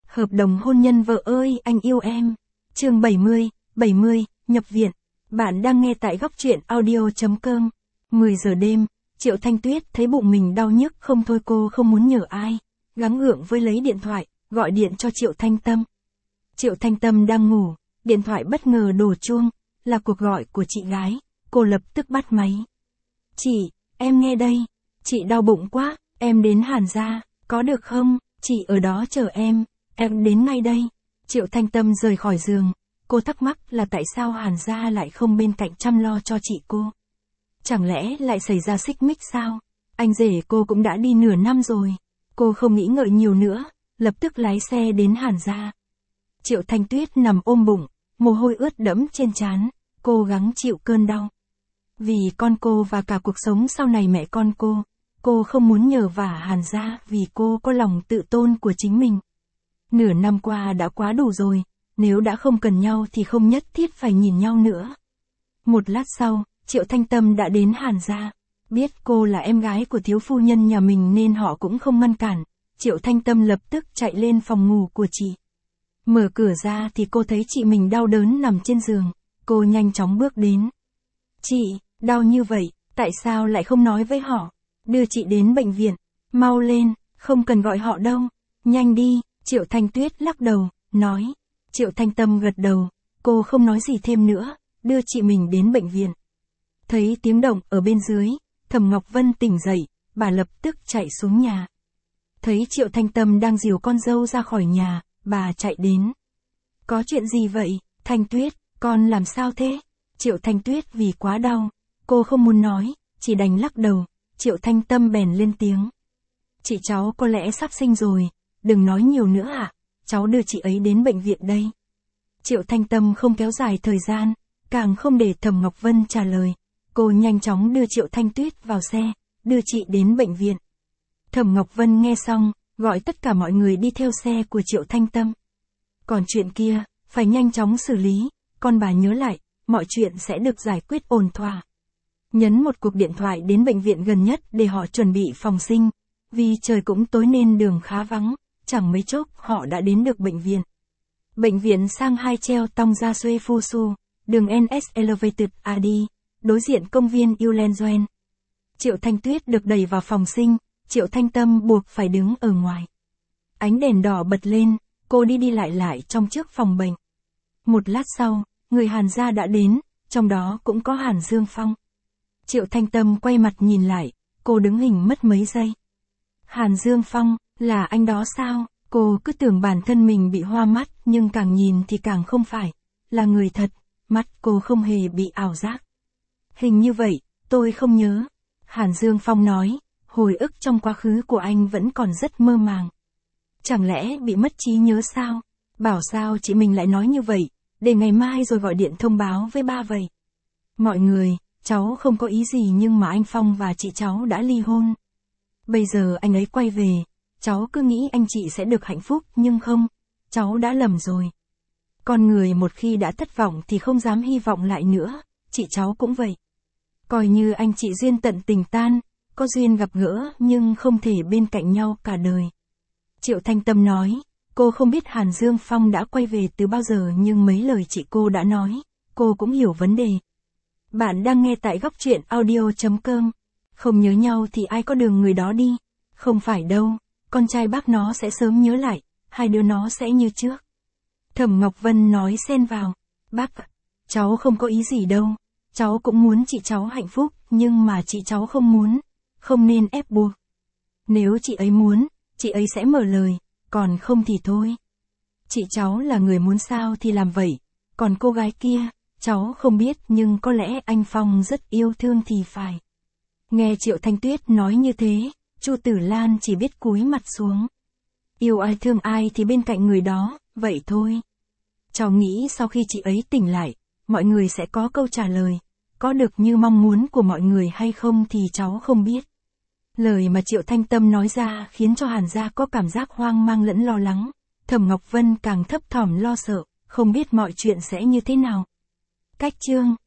Hợp đồng hôn nhân vợ ơi anh yêu em. Chương 70, nhập viện. Bạn đang nghe tại góc truyện audio.com. 10 giờ đêm, Triệu Thanh Tuyết thấy bụng mình đau nhức không thôi, cô không muốn nhờ ai. Gắng gượng với lấy điện thoại, gọi điện cho Triệu Thanh Tâm. Triệu Thanh Tâm đang ngủ, điện thoại bất ngờ đổ chuông, là cuộc gọi của chị gái. Cô lập tức bắt máy. Chị, em nghe đây. Chị đau bụng quá, em đến Hàn gia, có được không? Chị ở đó chờ em đến ngay đây. Triệu Thanh Tâm rời khỏi giường. Cô thắc mắc là tại sao Hàn gia lại không bên cạnh chăm lo cho chị cô. Chẳng lẽ lại xảy ra xích mích sao? Anh rể cô cũng đã đi nửa năm rồi. Cô không nghĩ ngợi nhiều nữa, lập tức lái xe đến Hàn gia. Triệu Thanh Tuyết nằm ôm bụng, mồ hôi ướt đẫm trên trán, cố gắng chịu cơn đau. Vì con cô và cả cuộc sống sau này mẹ con cô không muốn nhờ vả Hàn gia vì cô có lòng tự tôn của chính mình. Nửa năm qua đã quá đủ rồi, nếu đã không cần nhau thì không nhất thiết phải nhìn nhau nữa. Một lát sau, Triệu Thanh Tâm đã đến Hàn gia. Biết cô là em gái của thiếu phu nhân nhà mình nên họ cũng không ngăn cản. Triệu Thanh Tâm lập tức chạy lên phòng ngủ của chị. Mở cửa ra thì cô thấy chị mình đau đớn nằm trên giường. Cô nhanh chóng bước đến. Chị, đau như vậy, tại sao lại không nói với họ? Đưa chị đến bệnh viện, mau lên, không cần gọi họ đâu, nhanh đi. Triệu Thanh Tuyết lắc đầu, nói. Triệu Thanh Tâm gật đầu, cô không nói gì thêm nữa, đưa chị mình đến bệnh viện. Thấy tiếng động ở bên dưới, Thẩm Ngọc Vân tỉnh dậy, bà lập tức chạy xuống nhà. Thấy Triệu Thanh Tâm đang dìu con dâu ra khỏi nhà, bà chạy đến. Có chuyện gì vậy, Thanh Tuyết, con làm sao thế? Triệu Thanh Tuyết vì quá đau, cô không muốn nói, chỉ đành lắc đầu. Triệu Thanh Tâm bèn lên tiếng. Chị cháu có lẽ sắp sinh rồi, đừng nói nhiều nữa ạ, cháu đưa chị ấy đến bệnh viện đây. Triệu Thanh Tâm không kéo dài thời gian, càng không để Thẩm Ngọc Vân trả lời. Cô nhanh chóng đưa Triệu Thanh Tuyết vào xe, đưa chị đến bệnh viện. Thẩm Ngọc Vân nghe xong, gọi tất cả mọi người đi theo xe của Triệu Thanh Tâm. Còn chuyện kia, phải nhanh chóng xử lý, con bà nhớ lại, mọi chuyện sẽ được giải quyết ổn thỏa. Nhấn một cuộc điện thoại đến bệnh viện gần nhất để họ chuẩn bị phòng sinh. Vì trời cũng tối nên đường khá vắng, chẳng mấy chốc họ đã đến được bệnh viện. Bệnh viện sang hai treo tông ra Suê Phu Su, đường NS Elevated AD, đối diện công viên Ulenzoen. Triệu Thanh Tuyết được đẩy vào phòng sinh, Triệu Thanh Tâm buộc phải đứng ở ngoài. Ánh đèn đỏ bật lên, cô đi lại trong trước phòng bệnh. Một lát sau, người Hàn gia đã đến, trong đó cũng có Hàn Dương Phong. Triệu Thanh Tâm quay mặt nhìn lại, cô đứng hình mất mấy giây. Hàn Dương Phong, là anh đó sao? Cô cứ tưởng bản thân mình bị hoa mắt, nhưng càng nhìn thì càng không phải. Là người thật, mắt cô không hề bị ảo giác. Hình như vậy, tôi không nhớ. Hàn Dương Phong nói, hồi ức trong quá khứ của anh vẫn còn rất mơ màng. Chẳng lẽ bị mất trí nhớ sao? Bảo sao chị mình lại nói như vậy, để ngày mai rồi gọi điện thông báo với ba vậy. Mọi người, cháu không có ý gì nhưng mà anh Phong và chị cháu đã ly hôn. Bây giờ anh ấy quay về, cháu cứ nghĩ anh chị sẽ được hạnh phúc nhưng không, cháu đã lầm rồi. Con người một khi đã thất vọng thì không dám hy vọng lại nữa, chị cháu cũng vậy. Coi như anh chị duyên tận tình tan, có duyên gặp gỡ nhưng không thể bên cạnh nhau cả đời. Triệu Thanh Tâm nói, cô không biết Hàn Dương Phong đã quay về từ bao giờ nhưng mấy lời chị cô đã nói, cô cũng hiểu vấn đề. Bạn đang nghe tại góc truyện audio.com. Không nhớ nhau thì ai có đường người đó đi. Không phải đâu, con trai bác nó sẽ sớm nhớ lại, hai đứa nó sẽ như trước. Thẩm Ngọc Vân nói xen vào. Bác, cháu không có ý gì đâu. Cháu cũng muốn chị cháu hạnh phúc, nhưng mà chị cháu không muốn. Không nên ép buộc. Nếu chị ấy muốn, chị ấy sẽ mở lời, còn không thì thôi. Chị cháu là người muốn sao thì làm vậy. Còn cô gái kia, cháu không biết nhưng có lẽ anh Phong rất yêu thương thì phải. Nghe Triệu Thanh Tuyết nói như thế, Chu Tử Lan chỉ biết cúi mặt xuống. Yêu ai thương ai thì bên cạnh người đó, vậy thôi. Cháu nghĩ sau khi chị ấy tỉnh lại, mọi người sẽ có câu trả lời. Có được như mong muốn của mọi người hay không thì cháu không biết. Lời mà Triệu Thanh Tâm nói ra khiến cho Hàn gia có cảm giác hoang mang lẫn lo lắng. Thẩm Ngọc Vân càng thấp thỏm lo sợ, không biết mọi chuyện sẽ như thế nào. Cách chương